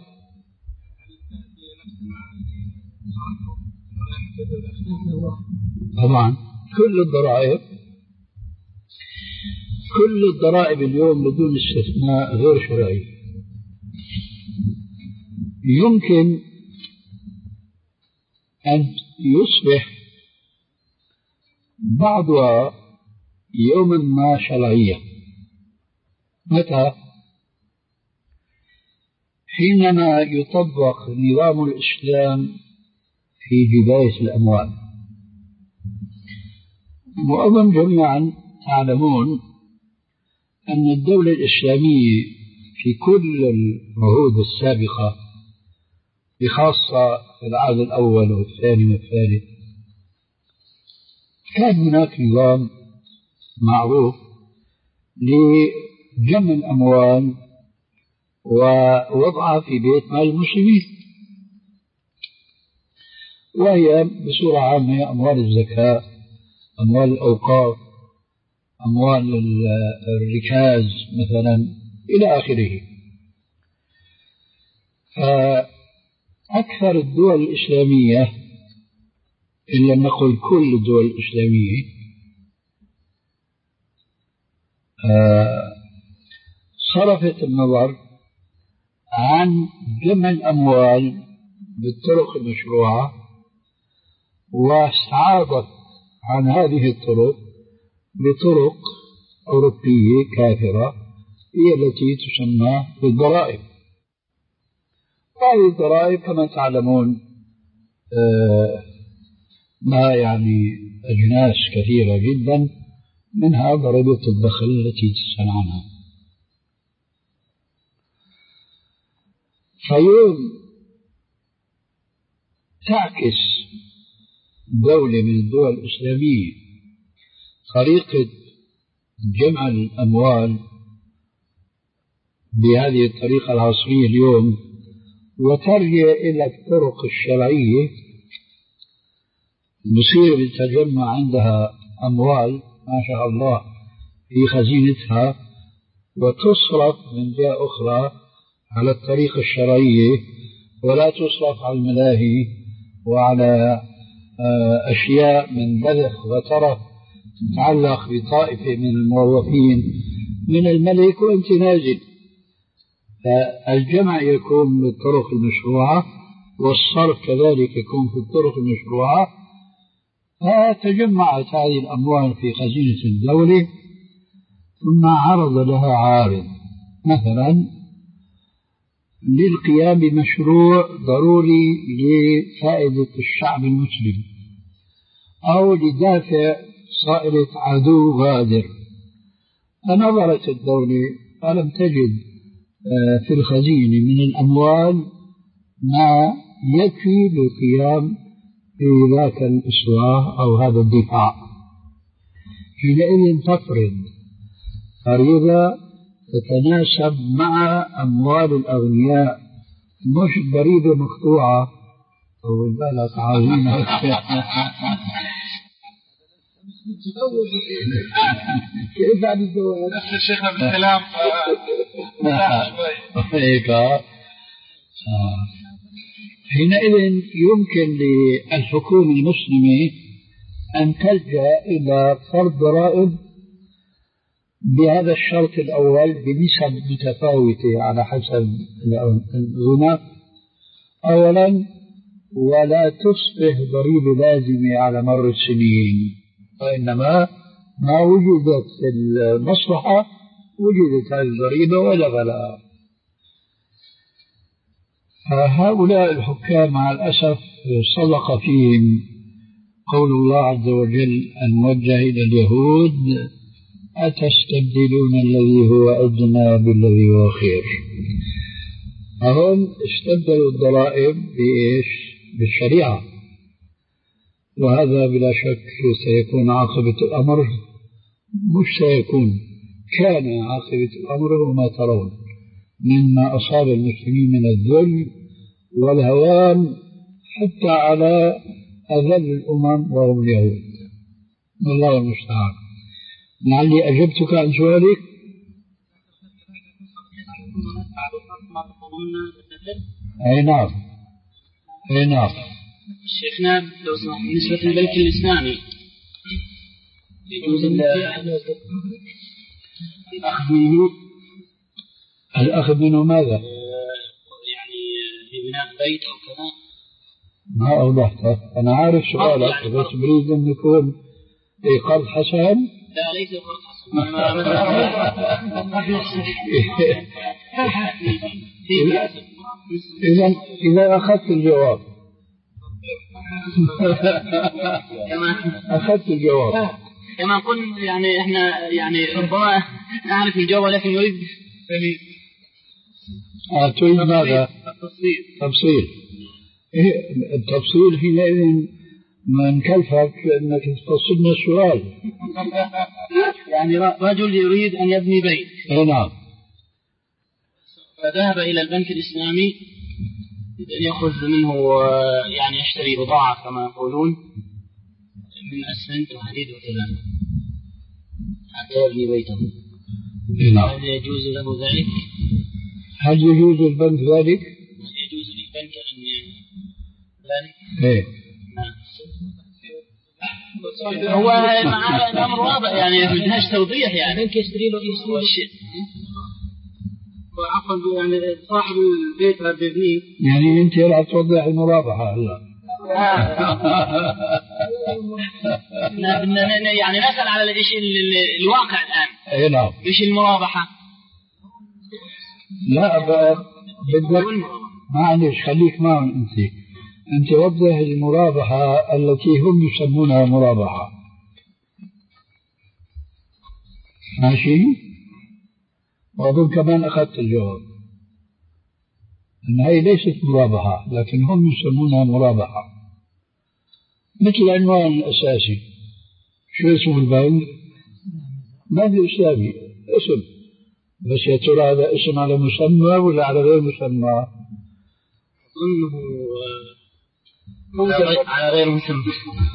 طبعا كل الضرائب كل الضرائب اليوم بدون استثناء غير شرعي. يمكن أن يصبح بعضها يوما ما شرعية. متى؟ حينما يطبق نظام الإسلام في جباية الأموال. وأظن جميعا تعلمون أن الدولة الإسلامية في كل العهود السابقة، بخاصة في العهد الأول والثاني والثالث، كان هناك نظام معروف لجمع الأموال ووضعها في بيت مال المسلمين، وهي بصورة عامة أموال الزكاة، أموال الأوقاف، أموال الركاز مثلا إلى آخره. فأكثر الدول الإسلامية، إن لم نقل كل الدول الإسلامية، صرفت النظر عن جمع الأموال بالطرق المشروعة، واستعاضت عن هذه الطرق بطرق أوروبية كافرة هي التي تسمى بالضرائب. هذه الضرائب كما تعلمون ما يعني أجناس كثيرة جدا، منها ضريبة الدخل التي تسأل عنها. فيوم تعكس دولة من الدول الإسلامية طريقة جمع الأموال بهذه الطريقة العصرية اليوم، وترجع إلى الطرق الشرعية، بصير التجمع عندها أموال ما شاء الله في خزينتها، وتصرف من جهة أخرى على الطريقة الشرعية، ولا تصرف على الملاهي وعلى أشياء من بذخ وترف تتعلق بطائفة من الموظفين من الملك وأنت نازل. فالجمع يكون بالطرق المشروعة، والصرف كذلك يكون في الطرق المشروعة. فتجمعت هذه الأموال في خزينة الدولة، ثم عرض لها عارض مثلا للقيام بمشروع ضروري لفائدة الشعب المسلم، أو لدافع صائلة عدو غادر. فنظرت الدولة فلم تجد في الخزينة من الأموال ما يكفي للقيام بذاك الإصلاح أو هذا الدفاع. حينئذ تفرض فريضة تتناسب مع أموال الأغنياء، مش ضريبة مقطوعة أو بالك عظيمة. كيف بعد الزواج؟ نفس الشيخنا بالكلام هيك. حينئذ يمكن للحكومة المسلمة أن تلجأ إلى فرض ضرائب بهذا الشرط الأول بنسب متفاوتة على حسب الغنى أولا، ولا تصبح ضريبة لازمة على مر السنين، وإنما ما وجدت المصلحة وجدت هذه الضريبة ولا فلا. فهؤلاء الحكام مع الأسف صدق فيهم قول الله عز وجل الموجه إلى اليهود: أتستبدلون الذي هو أدنى بالذي هو خير. فهم استبدلوا الضرائب بإيش؟ بالشريعة، وهذا بلا شك سيكون عاقبة الأمر، مش سيكون، كان عاقبة الأمر وما ترون مما أصاب المسلمين من الذل والهوان حتى على أذل الأمم وهم اليهود. والله المستعان. لعلي أجبتك عن سؤالك. أي نعم، أي نعم. شيخنا لو سمحت، بالنسبة للبنك الإسلامي يجوز الأخذ منه الأخذ منه ماذا؟ يعني لبناء بيت أو كذا؟ ما أوضحت. أنا عارف سؤالك، بس بريد أن يكون قرض حسن. لا ليس قرض حسن. إذا إذا أخذت الجواب أخذت الجواب كما قلنا يعني إحنا يعني ربما نعرف الجواب لكن نريد آه تريد ماذا؟ التفصيل. تفصيل. إيه التفصيل حينئذ ما نكلفك أنك تفصلنا السؤال. يعني رجل يريد أن يبني بيت. إيه نعم. فذهب إلى البنك الإسلامي يأخذ منه يعني يشتري بضاعة كما يقولون من أسفنت وحديد وكذا حتى يبني بيته. نعم. هل يجوز له ذلك؟ هل يجوز البنك ذلك؟ هل يجوز للبنك أن ذلك؟ إيه. هو معاه الأمر واضح يعني بدهاش توضيح يعني. البنك يشتري له يسوي الشيء. وعقد يعني صاحب البيت هالبيت. يعني أنت راح توضح المرابحة هلا. يعني نسأل على الشيء الواقع الآن. إيه نعم. إيش المرابحة؟ لا بدك معلش خليك معهم أنت. أنت وضح المرابحة التي هم يسمونها مرابحة. ماشي؟ وأظن كمان أخذت الجواب أن هي ليست مرابحة لكن هم يسمونها مرابحة مثل العنوان الأساسي. شو اسم البنك؟ بنك إسلامي اسم، بس يا ترى هذا اسم على مسمى ولا على غير مسمى؟ أظنه على غير مسمى.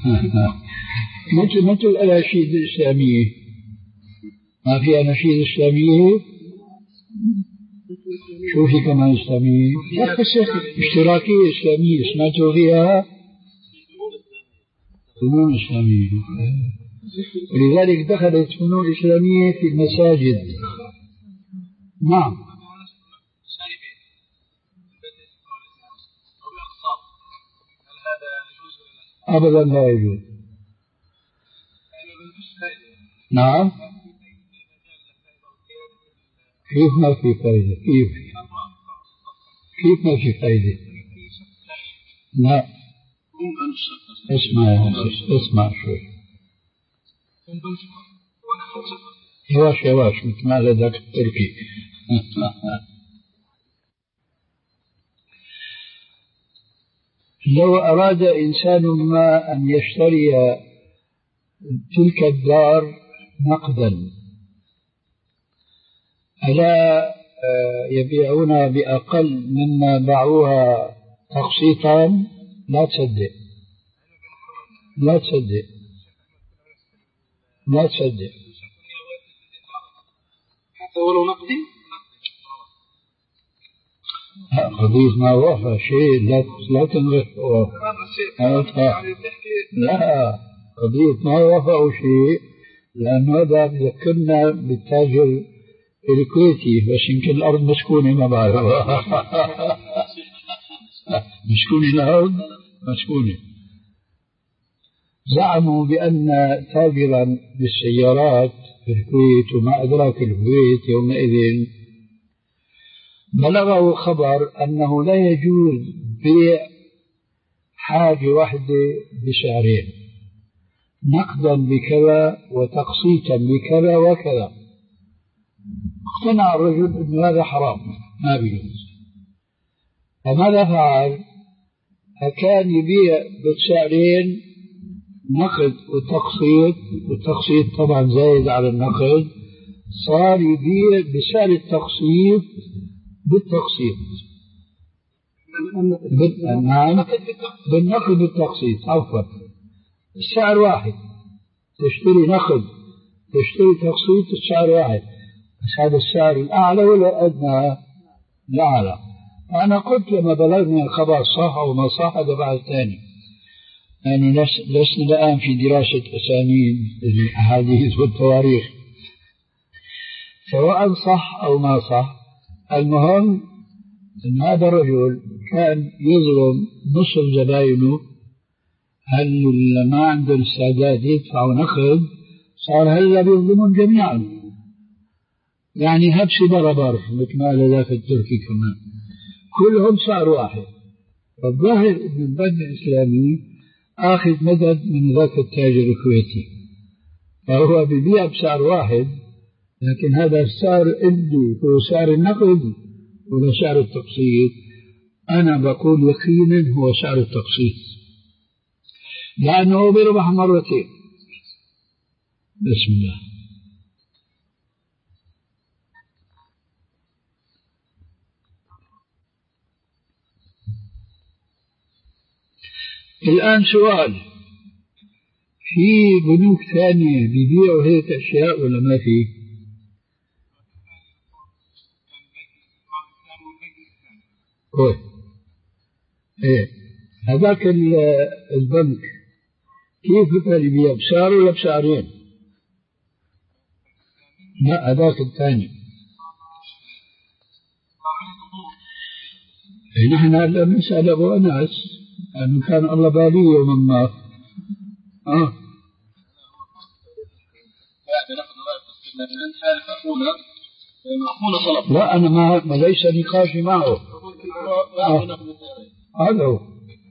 مثل مثل الأناشيد الإسلامية، ما في أناشيد إسلامية؟ شو في كمان إسلامية؟ اشتراكية إسلامية سمعتوا فيها؟ فنون إسلامية. ولذلك دخلت فنون إسلامية في المساجد. نعم. أبدا لا يجوز. نعم. كيف ما في فائدة؟ كيف؟ كيف ما في فائدة؟ لا. اسمع يا اسمع شوي. يواش يواش مثل ما ذاك التركي. لو أراد إنسان ما أن يشتري تلك الدار نقدا ألا يبيعونها بأقل مما باعوها تقسيطا؟ لا تصدق لا تصدق لا تصدق حتى ولو نقدي؟ قضية ما وافى شيء لا لا تنغف لا قضية ما وافى شيء، لأن هذا بذكرنا بالتاجر الكويتي، بس يمكن الأرض مسكونة ما بعرفها. مسكونة الأرض مسكونة. زعموا بأن تاجرا بالسيارات في الكويت وما أدراك الكويت يومئذ بلغه خبر أنه لا يجوز بيع حاجة واحدة بسعرين، نقدا بكذا وتقسيطا بكذا وكذا. اقتنع الرجل أن هذا حرام ما بيجوز، فماذا فعل؟ فكان يبيع بالسعرين نقد وتقسيط، والتقسيط طبعا زايد على النقد، صار يبيع بسعر التقسيط بالتقسيط. نعم بالنقد بالتقسيط عفوا. السعر واحد، تشتري نقد تشتري تقسيط السعر واحد، بس هذا السعر الأعلى ولا أدنى؟ الأعلى. أنا قلت لما بلغني الخبر صح أو ما صح هذا بعد ثاني، يعني لسنا الآن في دراسة أسانيد الأحاديث والتواريخ، سواء صح أو ما صح. المهم أن هذا الرجل كان يظلم نصف زباينه، هل ما عنده الاستعداد يدفعوا نقد صار هلا بيظلمون جميعا، يعني هبس بربر مثل ما ذاك التركي كمان كلهم صار واحد. فالظاهر أن البنك الإسلامي آخذ مدد من ذاك التاجر الكويتي، فهو ببيع بسعر واحد، لكن هذا السعر اللي هو سعر النقد ولا سعر التقسيط؟ أنا بقول يقينا هو سعر التقسيط، لأنه بيربح مرتين. بسم الله. الآن سؤال، في بنوك ثانية بيبيعوا هيك أشياء ولا ما في؟ كويس. إيه هذاك البنك كيف كان يبيع بسعر ولا بسعرين؟ لا هذاك الثاني. إيه نحن هلا بنسأل أبو أنس أنه كان الله بالي يوما ما. آه لا أنا ما, ما ليس نقاشي معه. آه. هذا هو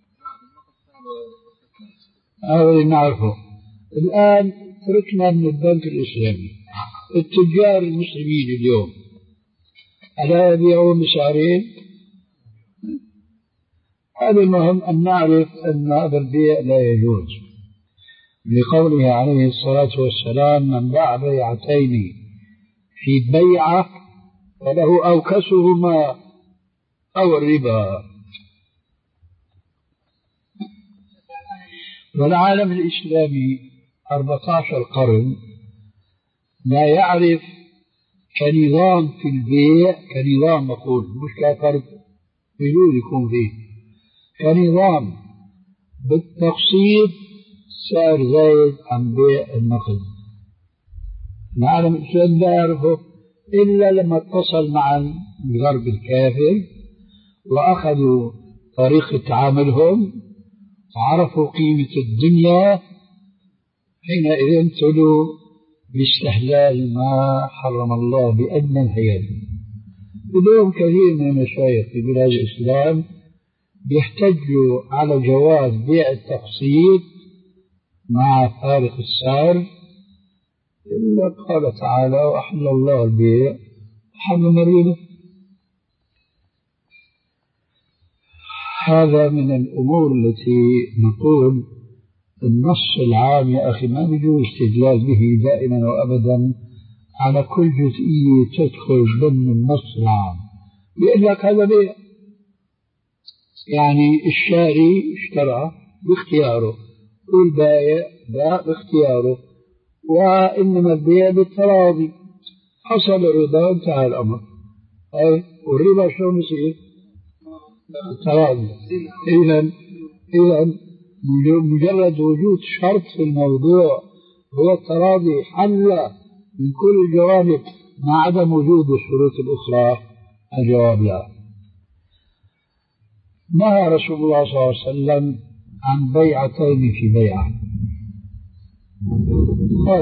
هذا اللي نعرفه. الآن تركنا من البنك الإسلامي، التجار المسلمين اليوم ألا يبيعون بسعرين؟ هذا المهم أن نعرف أن هذا البيع لا يجوز، لقوله عليه الصلاة والسلام: من باع بيعتين في بيعة فله أوكسهما أو الربا. والعالم الإسلامي أربعة عشر قرن لا يعرف كنظام في البيع، كنظام أقول مش كفرد بدون يكون فيه كنظام بالتقسيط سعر زايد عن بيع النقد. العالم الإسلامي لا يعرفه إلا لما اتصل مع الغرب الكافر وأخذوا طريقة تعاملهم وعرفوا قيمة الدنيا، حينئذ تلوا باستحلال ما حرم الله بأدنى الحياة. اليوم كثير من المشايخ في بلاد الإسلام يحتجوا على جواز بيع التقسيط مع فارق السعر، إلا قال تعالى: وأحل الله البيع وحرم الربا. هذا من الأمور التي نقول النص العام يا أخي ما يجوز استدلال به دائما وأبدا على كل جزئية تدخل ضمن النص العام، يقول لك هذا بيع، يعني الشاري اشترى باختياره والبائع باع باختياره، وإنما البيع بالتراضي، حصل الرضا انتهى الأمر. أي والربا شلون يصير؟ التراضي. إذا إذا مجرد وجود شرط في الموضوع هو التراضي حل من كل الجوانب مع عدم وجود الشروط الأخرى. الجواب لا. نهى رسول الله صلى الله عليه وسلم عن بيعتين في بيعة. قال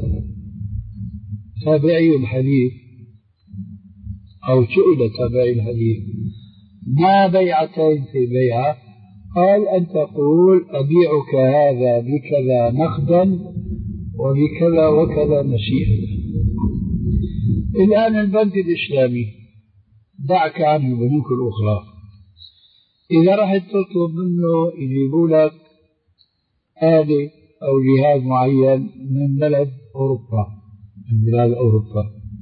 تابعي الحديث أو سئل تابعي الحديث: ما بيعتين في بيعة؟ قال: أن تقول أبيعك هذا بكذا نقدا وبكذا وكذا نسيئة. الآن البنك الإسلامي دعك عن البنوك الأخرى، إذا رحت تطلب منه يجيبوا لك آلة أو جهاز معين من بلد أوروبا، من بلاد أوروبا،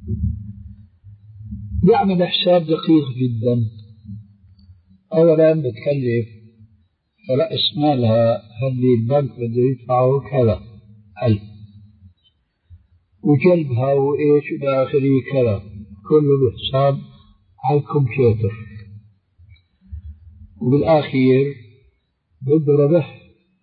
يعمل حساب دقيق جدا. أولا بتكلف رأس مالها اللي البنك بده يدفعه كذا ألف، وجلبها وإيش إلى آخره كذا، كله بحساب على الكمبيوتر. وبالآخير بده ربح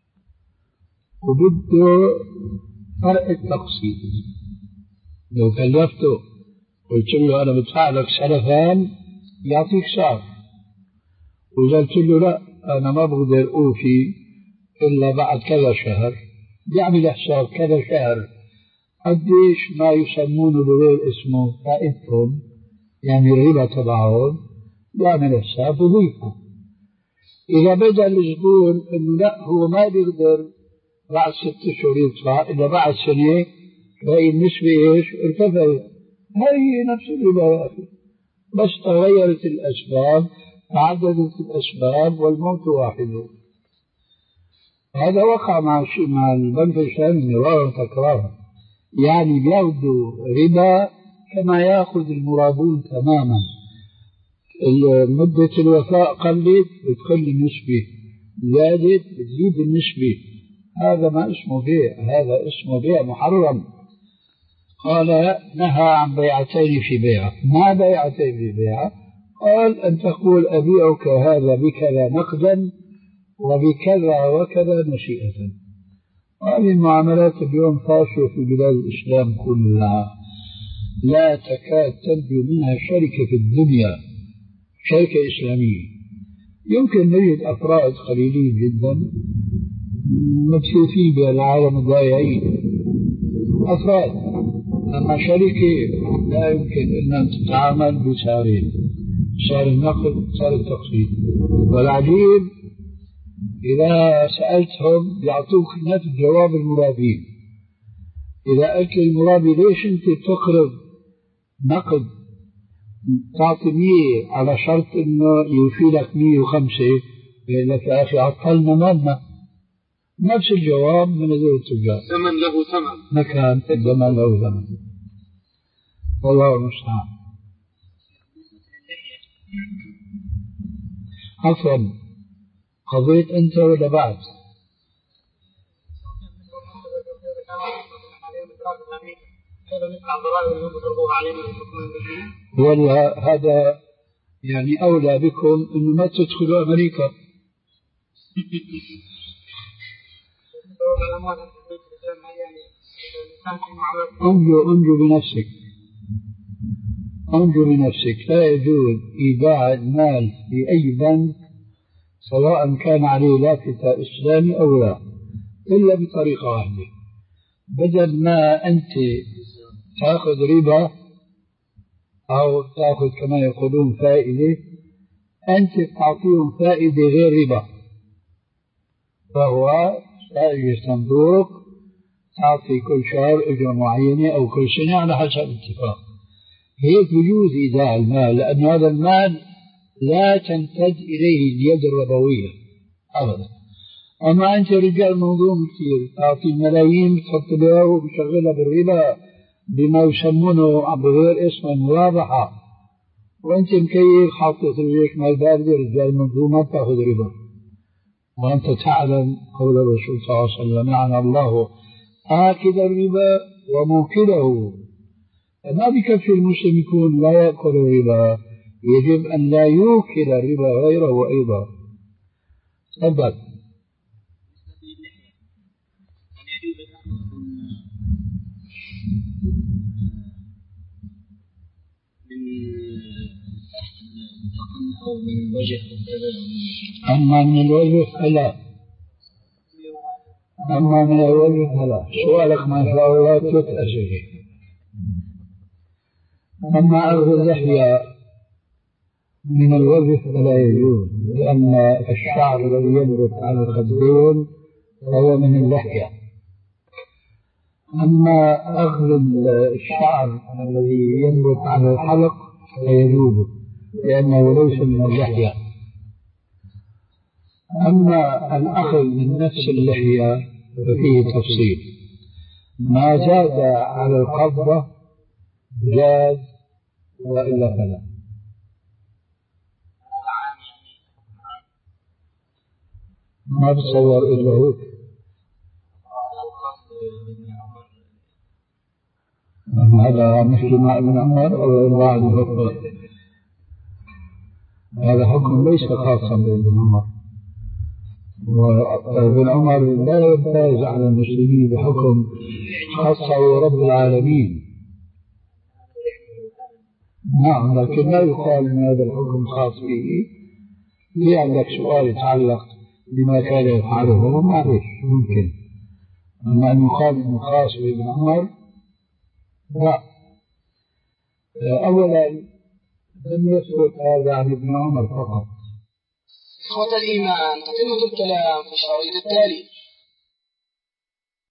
وبده فرق التقسيط. لو كلفته قلت له أنا بدفع لك سلفان يعطيك سعر، وإذا قلت له لا أنا ما بقدر أوفي إلا بعد كذا شهر، بيعمل حساب كذا شهر قديش ما يسمونه بغير اسمه فائدتهم، يعني الربا تبعهم، يعمل حساب وظيفة. إذا بدأ الزبون إنه لا هو ما بيقدر بعد ست أشهر يدفع، إذا بعد سنة تلاقي النسبة إيش ارتفعت، هي نفس الربا يا أخي، بس تغيرت الأسباب، تعددت الأسباب، والموت واحد. هذا وقع مع مع البنك الإسلامي مرارا وتكرارا، يعني بياخذوا ربا كما ياخذ المرابون تماما. مدة الوفاء قلت بتقل النسبة، زادت بتزيد النسبة. هذا ما اسمه بيع، هذا اسمه بيع محرم. قال نهى عن بيعتين في بيعة. ما بيعتين في بيعة؟ قال أن تقول أبيعك هذا بكذا نقدا وبكذا وكذا نشيئة. هذه المعاملات اليوم فاشية في بلاد الإسلام كلها، لا تكاد تنجو منها شركة في الدنيا، شركة إسلامية. يمكن نجد أفراد قليلين جدا مبسوطين بالعالم الضايعين أفراد، أما شركة لا يمكن أن تتعامل بسعرين، سعر النقد سعر التقسيط. والعجيب إذا سألتهم يعطوك نفس جواب المرابين. إذا قلت المرابي ليش أنت تقرض نقد تعطي مية على شرط إنه يوفي لك مية وخمسة، يقول لك يا أخي عطلنا مالنا. نفس الجواب من هذول التجار، زمن له ثمن، مكان الزمن له ثمن، والله المستعان. عفوا، قضيت أنت ولا بعد؟ والله هذا يعني أولى بكم إنه ما تدخلوا أمريكا. انجو انجو بنفسك، انجو بنفسك. لا يجوز إيداع المال في أي بنك سواء كان عليه لافتة إسلامي أو لا، إلا بطريقة واحدة. بدل ما أنت تأخذ ربا أو تأخذ كما يقولون فائدة، أنت تعطيهم فائدة غير ربا، فهو سائل صندوق تعطي كل شهر أجرة معينة أو كل سنة على حسب الاتفاق. هيك بيجوز إيداع المال، لأن هذا المال لا تمتد إليه اليد الربوية أبدا. أما أنت رجال منظوم كثير، تعطي ملايين بتحط بها وبشغلها بالربا بما يسمونه بغير اسم المرابحة، وأنت مكيف حاطط رجلك مال باردة. رجال منظوم ما بتاخذ ربا، وأنت تعلم قول الرسول صلى الله عليه وسلم لعن الله آكل الربا وموكله. فما بكفي المسلم يكون لا يأكل الربا، يجب أن لا يوكل الربا غيره أيضا. تفضل. أو من وجه أما من الوجه فلا، أما من الوجه فلا. سؤالك ما شاء الله تتأسف. أما أخذ اللحية من الوجه فلا يجوز، لأن الشعر الذي ينبت على الخدين هو من اللحية. أما أخذ الشعر الذي ينبت على الحلق فيجوز، لأنه ليس من اللحية. أما الأخذ من نفس اللحية ففيه تفصيل، ما زاد على القبضة جاز وإلا فلا. ما بتصور إلا هيك. هذا مثل ما ابن عمر أو الواحد يفكر، هذا حكم ليس خاصا بابن عمر، وابن عمر لا يمتاز على المسلمين بحكم خاصه رب العالمين. نعم، لكن لا يقال ان هذا الحكم خاص به. في عندك سؤال يتعلق بما كان يفعله معلش ممكن، اما ان يقال انه خاص بابن عمر لا. اولا لم يثبت هذا عن ابن عمر فقط. إخوة الإيمان، تتمة الكلام في الشريط التالي.